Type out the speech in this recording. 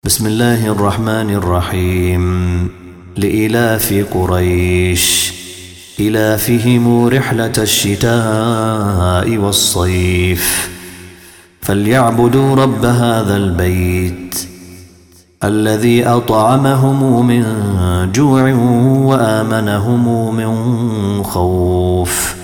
بسم الله الرحمن الرحيم. لإلاف قريش إلافهم رحلة الشتاء والصيف فليعبدوا رب هذا البيت الذي أطعمهم من جوع وآمنهم من خوف.